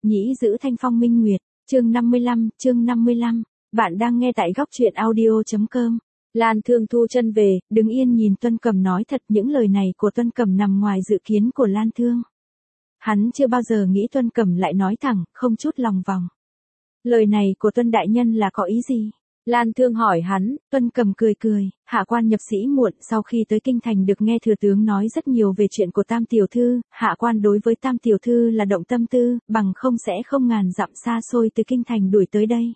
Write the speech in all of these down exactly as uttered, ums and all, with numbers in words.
nhĩ giữ thanh phong minh nguyệt, chương năm mươi lăm, chương năm mươi lăm, bạn đang nghe tại góc truyện audio chấm com. Lan Thương thu chân về, đứng yên nhìn Tuân Cầm nói thật những lời này của Tuân Cầm nằm ngoài dự kiến của Lan Thương. Hắn chưa bao giờ nghĩ Tuân Cầm lại nói thẳng, không chút lòng vòng. Lời này của Tuân đại nhân là có ý gì? Lan Thương hỏi hắn, Tuân Cầm cười cười, hạ quan nhập sĩ muộn sau khi tới kinh thành được nghe thừa tướng nói rất nhiều về chuyện của Tam tiểu thư, hạ quan đối với Tam tiểu thư là động tâm tư, bằng không sẽ không ngàn dặm xa xôi từ kinh thành đuổi tới đây.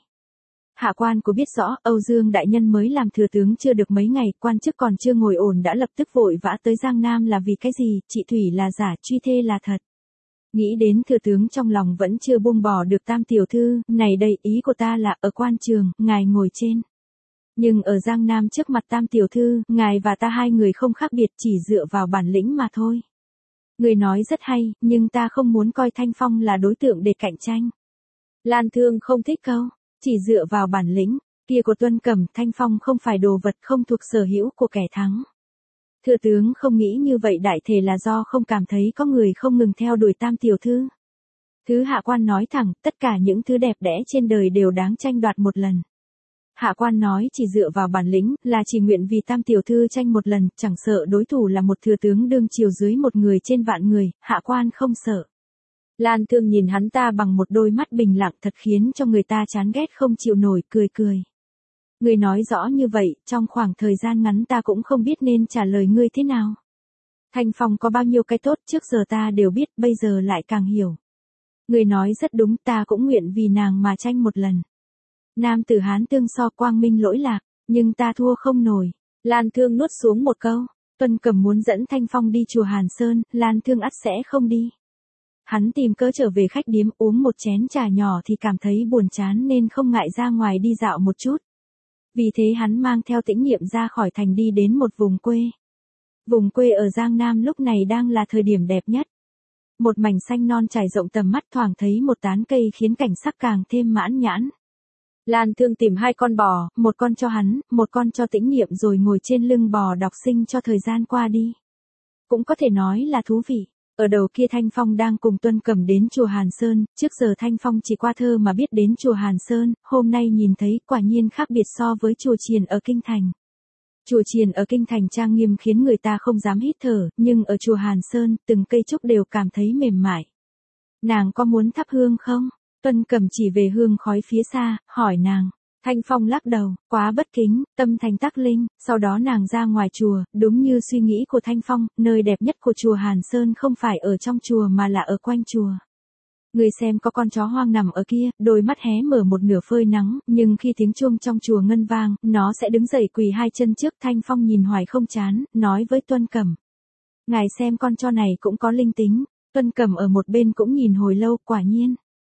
Hạ quan có biết rõ, Âu Dương đại nhân mới làm thừa tướng chưa được mấy ngày, quan chức còn chưa ngồi ổn đã lập tức vội vã tới Giang Nam là vì cái gì, chị Thủy là giả, Truy Thê là thật. Nghĩ đến thừa tướng trong lòng vẫn chưa buông bỏ được Tam tiểu thư, này đây ý của ta là ở quan trường, ngài ngồi trên. Nhưng ở Giang Nam trước mặt Tam tiểu thư, ngài và ta hai người không khác biệt chỉ dựa vào bản lĩnh mà thôi. Người nói rất hay, nhưng ta không muốn coi Thanh Phong là đối tượng để cạnh tranh. Lan Thương không thích câu, chỉ dựa vào bản lĩnh, kia của Tuân Cầm, Thanh Phong không phải đồ vật không thuộc sở hữu của kẻ thắng. Thừa tướng không nghĩ như vậy đại thể là do không cảm thấy có người không ngừng theo đuổi Tam tiểu thư. Thứ hạ quan nói thẳng, tất cả những thứ đẹp đẽ trên đời đều đáng tranh đoạt một lần. Hạ quan nói chỉ dựa vào bản lĩnh, là chỉ nguyện vì Tam tiểu thư tranh một lần, chẳng sợ đối thủ là một thừa tướng đương triều dưới một người trên vạn người, hạ quan không sợ. Lan Thương nhìn hắn ta bằng một đôi mắt bình lặng thật khiến cho người ta chán ghét không chịu nổi, cười cười. Ngươi nói rõ như vậy, trong khoảng thời gian ngắn ta cũng không biết nên trả lời ngươi thế nào. Thanh Phong có bao nhiêu cái tốt trước giờ ta đều biết, bây giờ lại càng hiểu. Ngươi nói rất đúng, ta cũng nguyện vì nàng mà tranh một lần. Nam tử Hán tương so quang minh lỗi lạc, nhưng ta thua không nổi. Lan Thương nuốt xuống một câu, Tuân Cầm muốn dẫn Thanh Phong đi chùa Hàn Sơn, Lan Thương ắt sẽ không đi. Hắn tìm cớ trở về khách điếm uống một chén trà nhỏ thì cảm thấy buồn chán nên không ngại ra ngoài đi dạo một chút. Vì thế hắn mang theo Tĩnh Niệm ra khỏi thành đi đến một vùng quê. Vùng quê ở Giang Nam lúc này đang là thời điểm đẹp nhất. Một mảnh xanh non trải rộng tầm mắt thoảng thấy một tán cây khiến cảnh sắc càng thêm mãn nhãn. Lan Thương tìm hai con bò, một con cho hắn, một con cho Tĩnh Niệm rồi ngồi trên lưng bò đọc sinh cho thời gian qua đi. Cũng có thể nói là thú vị. Ở đầu kia Thanh Phong đang cùng Tuân Cầm đến chùa Hàn Sơn, trước giờ Thanh Phong chỉ qua thơ mà biết đến chùa Hàn Sơn, hôm nay nhìn thấy quả nhiên khác biệt so với chùa chiền ở Kinh Thành. Chùa chiền ở Kinh Thành trang nghiêm khiến người ta không dám hít thở, nhưng ở chùa Hàn Sơn, từng cây trúc đều cảm thấy mềm mại. Nàng có muốn thắp hương không? Tuân Cầm chỉ về hương khói phía xa, hỏi nàng. Thanh Phong lắc đầu, quá bất kính, tâm thành tắc linh, sau đó nàng ra ngoài chùa, đúng như suy nghĩ của Thanh Phong, nơi đẹp nhất của chùa Hàn Sơn không phải ở trong chùa mà là ở quanh chùa. Người xem có con chó hoang nằm ở kia, đôi mắt hé mở một nửa phơi nắng, nhưng khi tiếng chuông trong chùa ngân vang, nó sẽ đứng dậy quỳ hai chân trước. Thanh Phong nhìn hoài không chán, nói với Tuân Cầm. Ngài xem con chó này cũng có linh tính, Tuân Cầm ở một bên cũng nhìn hồi lâu, quả nhiên.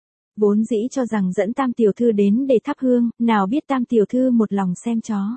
Vốn dĩ cho rằng dẫn Tam tiểu thư đến để thắp hương, nào biết Tam tiểu thư một lòng xem chó.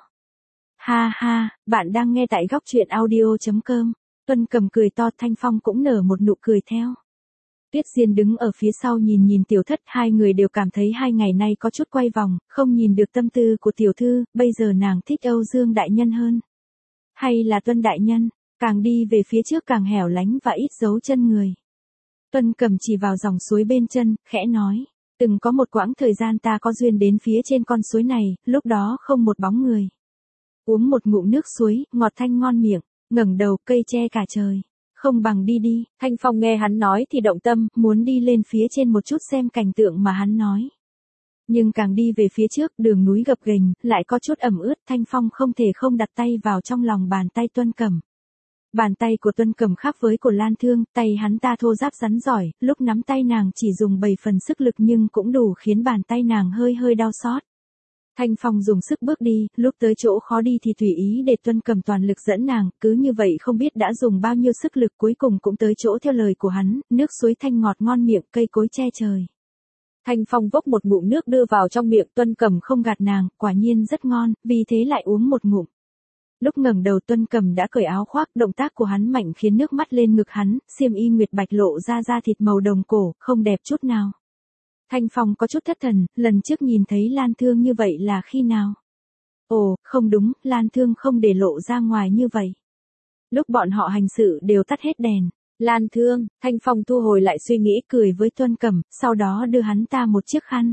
Ha ha, bạn đang nghe tại góc truyện audio chấm com. Tuân Cầm cười to, Thanh Phong cũng nở một nụ cười theo. Tuyết Diên đứng ở phía sau nhìn nhìn tiểu thất, hai người đều cảm thấy hai ngày nay có chút quay vòng, không nhìn được tâm tư của tiểu thư, bây giờ nàng thích Âu Dương đại nhân hơn. Hay là Tuân đại nhân, càng đi về phía trước càng hẻo lánh và ít dấu chân người. Tuân Cầm chỉ vào dòng suối bên chân, khẽ nói, từng có một quãng thời gian ta có duyên đến phía trên con suối này, lúc đó không một bóng người. Uống một ngụm nước suối, ngọt thanh ngon miệng, ngẩng đầu cây che cả trời, không bằng đi đi. Thanh Phong nghe hắn nói thì động tâm, muốn đi lên phía trên một chút xem cảnh tượng mà hắn nói. Nhưng càng đi về phía trước, đường núi gập ghềnh, lại có chút ẩm ướt, Thanh Phong không thể không đặt tay vào trong lòng bàn tay Tuân Cầm. Bàn tay của Tuân Cầm khác với của Lan Thương, tay hắn ta thô ráp rắn giỏi, lúc nắm tay nàng chỉ dùng bảy phần sức lực nhưng cũng đủ khiến bàn tay nàng hơi hơi đau xót. Thanh Phong dùng sức bước đi, lúc tới chỗ khó đi thì tùy ý để Tuân Cầm toàn lực dẫn nàng, cứ như vậy không biết đã dùng bao nhiêu sức lực cuối cùng cũng tới chỗ theo lời của hắn, nước suối thanh ngọt ngon miệng, cây cối che trời. Thanh Phong vốc một ngụm nước đưa vào trong miệng, Tuân Cầm không gạt nàng, quả nhiên rất ngon, vì thế lại uống một ngụm. Lúc ngẩng đầu Tuân Cầm đã cởi áo khoác, động tác của hắn mạnh khiến nước mắt lên ngực hắn, xiêm y nguyệt bạch lộ ra da thịt màu đồng cổ, không đẹp chút nào. Thanh Phong có chút thất thần, lần trước nhìn thấy Lan Thương như vậy là khi nào? Ồ, không đúng, Lan Thương không để lộ ra ngoài như vậy. Lúc bọn họ hành sự đều tắt hết đèn, Lan Thương, Thanh Phong thu hồi lại suy nghĩ cười với Tuân Cẩm, sau đó đưa hắn ta một chiếc khăn.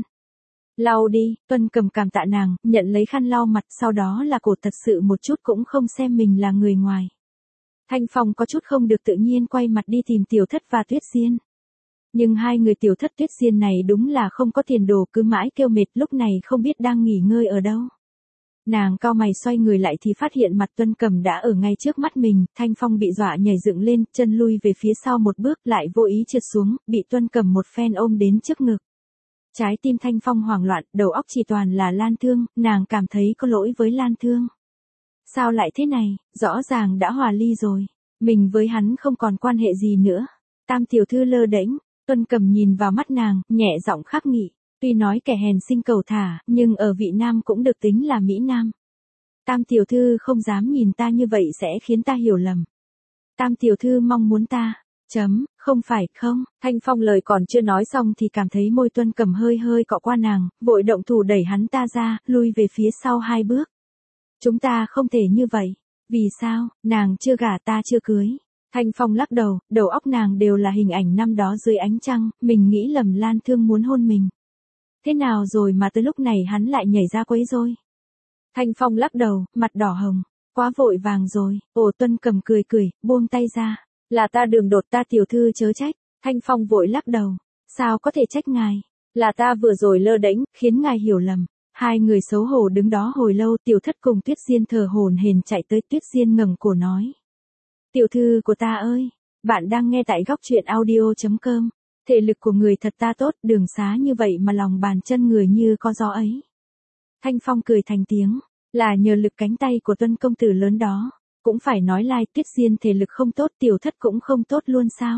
Lau đi, Tuân Cẩm cảm tạ nàng, nhận lấy khăn lau mặt, sau đó là cổ thật sự một chút cũng không xem mình là người ngoài. Thanh Phong có chút không được tự nhiên quay mặt đi tìm Tiểu Thất và Tuyết Diên. Nhưng hai người Tiểu Thất Tuyết Diên này đúng là không có tiền đồ, cứ mãi kêu mệt, lúc này không biết đang nghỉ ngơi ở đâu. Nàng cau mày xoay người lại thì phát hiện mặt Tuân Cẩm đã ở ngay trước mắt mình, Thanh Phong bị dọa nhảy dựng lên, chân lui về phía sau một bước lại vô ý trượt xuống, bị Tuân Cẩm một phen ôm đến trước ngực. Trái tim Thanh Phong hoảng loạn, đầu óc chỉ toàn là Lan Thương, nàng cảm thấy có lỗi với Lan Thương. Sao lại thế này, rõ ràng đã hòa ly rồi, mình với hắn không còn quan hệ gì nữa. Tam tiểu thư lơ đễnh, Tuân Cẩm nhìn vào mắt nàng, nhẹ giọng khắc nghị. Tuy nói kẻ hèn sinh cầu thả, nhưng ở vị nam cũng được tính là Mỹ Nam. Tam tiểu thư không dám nhìn ta như vậy sẽ khiến ta hiểu lầm. Tam tiểu thư mong muốn ta, chấm, không phải không, Thanh Phong lời còn chưa nói xong thì cảm thấy môi Tuân Cẩm hơi hơi cọ qua nàng, vội động thủ đẩy hắn ta ra, lui về phía sau hai bước. Chúng ta không thể như vậy, vì sao, nàng chưa gả ta chưa cưới. Thanh Phong lắc đầu, đầu óc nàng đều là hình ảnh năm đó dưới ánh trăng, mình nghĩ lầm Lan Thương muốn hôn mình. Thế nào rồi mà tới lúc này hắn lại nhảy ra quấy rối. Thanh Phong lắc đầu, mặt đỏ hồng, quá vội vàng rồi. Ồ, Tuân Cẩm cười cười, buông tay ra, là ta đường đột, ta tiểu thư chớ trách. Thanh Phong vội lắc đầu, sao có thể trách ngài, là ta vừa rồi lơ đễnh, khiến ngài hiểu lầm. Hai người xấu hổ đứng đó hồi lâu, Tiểu Thất cùng Tuyết Diên thở hổn hển chạy tới, Tuyết Diên ngẩng cổ nói: "Tiểu thư của ta ơi, bạn đang nghe tại góc truyện audio chấm com. Thể lực của người thật ta tốt, đường xá như vậy mà lòng bàn chân người như có gió ấy." Thanh Phong cười thành tiếng, là nhờ lực cánh tay của Tuân công tử lớn đó. Cũng phải nói lai, Tuyết Diên thể lực không tốt, Tiểu Thất cũng không tốt luôn sao?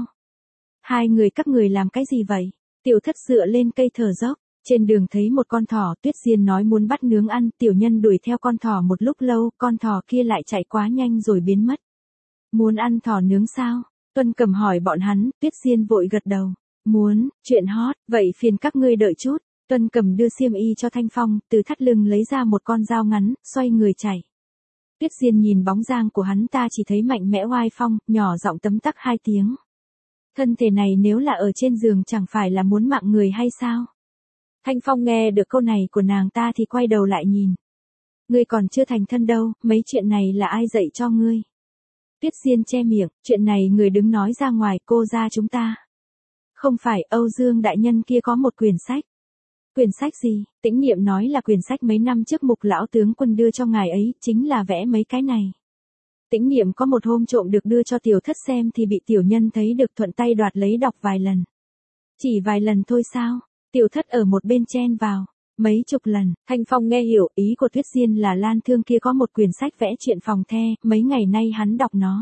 Hai người các người làm cái gì vậy? Tiểu Thất dựa lên cây thở dốc, trên đường thấy một con thỏ, Tuyết Diên nói muốn bắt nướng ăn, tiểu nhân đuổi theo con thỏ một lúc lâu, con thỏ kia lại chạy quá nhanh rồi biến mất. Muốn ăn thỏ nướng sao? Tuân Cẩm hỏi bọn hắn, Tuyết Diên vội gật đầu. Muốn, chuyện hot, vậy phiền các ngươi đợi chút. Tuân Cẩm đưa xiêm y cho Thanh Phong, từ thắt lưng lấy ra một con dao ngắn, xoay người chạy. Tuyết Diên nhìn bóng dáng của hắn ta chỉ thấy mạnh mẽ oai phong, nhỏ giọng tấm tắc hai tiếng. Thân thể này nếu là ở trên giường chẳng phải là muốn mạng người hay sao? Thanh Phong nghe được câu này của nàng ta thì quay đầu lại nhìn. Ngươi còn chưa thành thân đâu, mấy chuyện này là ai dạy cho ngươi? Tuyết Diên che miệng, chuyện này người đứng nói ra ngoài, cô ra chúng ta. Không phải, Âu Dương đại nhân kia có một quyển sách. Quyển sách gì? Tĩnh Niệm nói là quyển sách mấy năm trước Mục lão tướng quân đưa cho ngài ấy, chính là vẽ mấy cái này. Tĩnh Niệm có một hôm trộm được đưa cho Tiểu Thất xem thì bị tiểu nhân thấy được, thuận tay đoạt lấy đọc vài lần. Chỉ vài lần thôi sao? Tiểu Thất ở một bên chen vào. Mấy chục lần. Thanh Phong nghe hiểu, ý của Tuyết Diên là Lan Thương kia có một quyển sách vẽ chuyện phòng the, mấy ngày nay hắn đọc nó.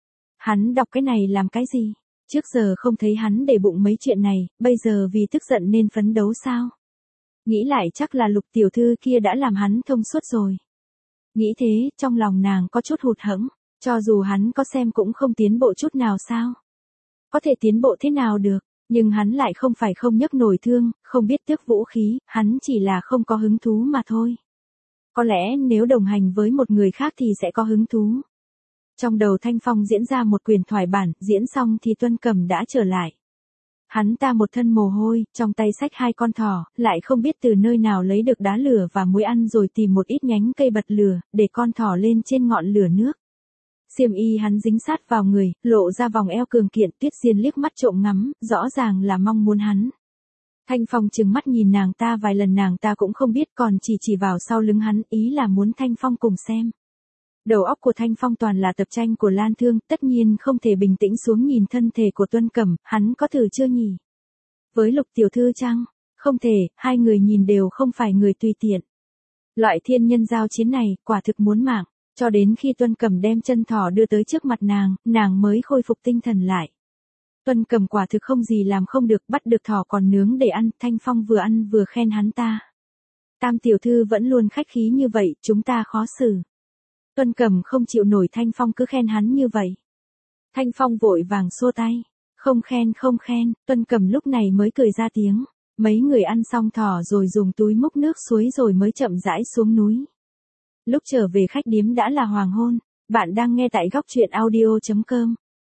Hắn đọc cái này làm cái gì? Trước giờ không thấy hắn để bụng mấy chuyện này, bây giờ vì tức giận nên phấn đấu sao? Nghĩ lại chắc là Lục tiểu thư kia đã làm hắn thông suốt rồi. Nghĩ thế, trong lòng nàng có chút hụt hẫng, cho dù hắn có xem cũng không tiến bộ chút nào sao? Có thể tiến bộ thế nào được, nhưng hắn lại không phải không nhấc nổi thương, không biết tước vũ khí, hắn chỉ là không có hứng thú mà thôi. Có lẽ nếu đồng hành với một người khác thì sẽ có hứng thú. Trong đầu Thanh Phong diễn ra một quyền thoại bản, diễn xong thì Tuân Cẩm đã trở lại. Hắn ta một thân mồ hôi, trong tay xách hai con thỏ, lại không biết từ nơi nào lấy được đá lửa và muối ăn rồi tìm một ít nhánh cây bật lửa, để con thỏ lên trên ngọn lửa nước. Xiêm y hắn dính sát vào người, lộ ra vòng eo cường kiện, Tuyết Diên liếc mắt trộm ngắm, rõ ràng là mong muốn hắn. Thanh Phong trừng mắt nhìn nàng ta vài lần, nàng ta cũng không biết, còn chỉ chỉ vào sau lưng hắn, ý là muốn Thanh Phong cùng xem. Đầu óc của Thanh Phong toàn là tập tranh của Lan Thương, tất nhiên không thể bình tĩnh xuống nhìn thân thể của Tuân Cẩm, hắn có thử chưa nhỉ? Với Lục tiểu thư chăng? Không thể, hai người nhìn đều không phải người tùy tiện. Loại thiên nhân giao chiến này, quả thực muốn mạng, cho đến khi Tuân Cẩm đem chân thỏ đưa tới trước mặt nàng, nàng mới khôi phục tinh thần lại. Tuân Cẩm quả thực không gì làm không được, bắt được thỏ còn nướng để ăn, Thanh Phong vừa ăn vừa khen hắn ta. Tam tiểu thư vẫn luôn khách khí như vậy, chúng ta khó xử. Tuân Cẩm không chịu nổi Thanh Phong cứ khen hắn như vậy. Thanh Phong vội vàng xua tay. Không khen không khen, Tuân Cẩm lúc này mới cười ra tiếng. Mấy người ăn xong thỏ rồi dùng túi múc nước suối rồi mới chậm rãi xuống núi. Lúc trở về khách điếm đã là hoàng hôn. Bạn đang nghe tại góc truyện audio chấm com.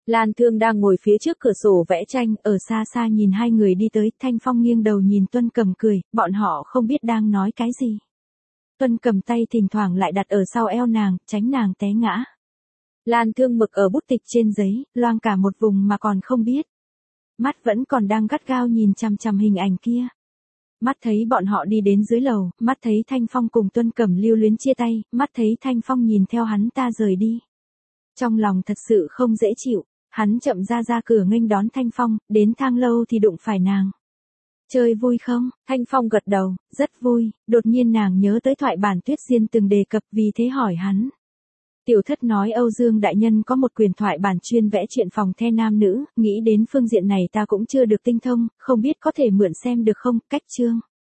Lan Thương đang ngồi phía trước cửa sổ vẽ tranh, ở xa xa nhìn hai người đi tới, Thanh Phong nghiêng đầu nhìn Tuân Cầm cười, bọn họ không biết đang nói cái gì. Tuân Cầm tay thỉnh thoảng lại đặt ở sau eo nàng, tránh nàng té ngã. Lan Thương mực ở bút tịch trên giấy, loang cả một vùng mà còn không biết. Mắt vẫn còn đang gắt gao nhìn chằm chằm hình ảnh kia. Mắt thấy bọn họ đi đến dưới lầu, mắt thấy Thanh Phong cùng Tuân Cẩm lưu luyến chia tay, mắt thấy Thanh Phong nhìn theo hắn ta rời đi. Trong lòng thật sự không dễ chịu, hắn chậm ra ra cửa nghênh đón Thanh Phong, đến thang lâu thì đụng phải nàng. Chơi vui không? Thanh Phong gật đầu, rất vui, đột nhiên nàng nhớ tới thoại bản Tuyết Diên từng đề cập vì thế hỏi hắn. Tiểu thất nói Âu Dương Đại Nhân có một quyền thoại bản chuyên vẽ truyện phòng the nam nữ, nghĩ đến phương diện này ta cũng chưa được tinh thông, không biết có thể mượn xem được không, cách chương.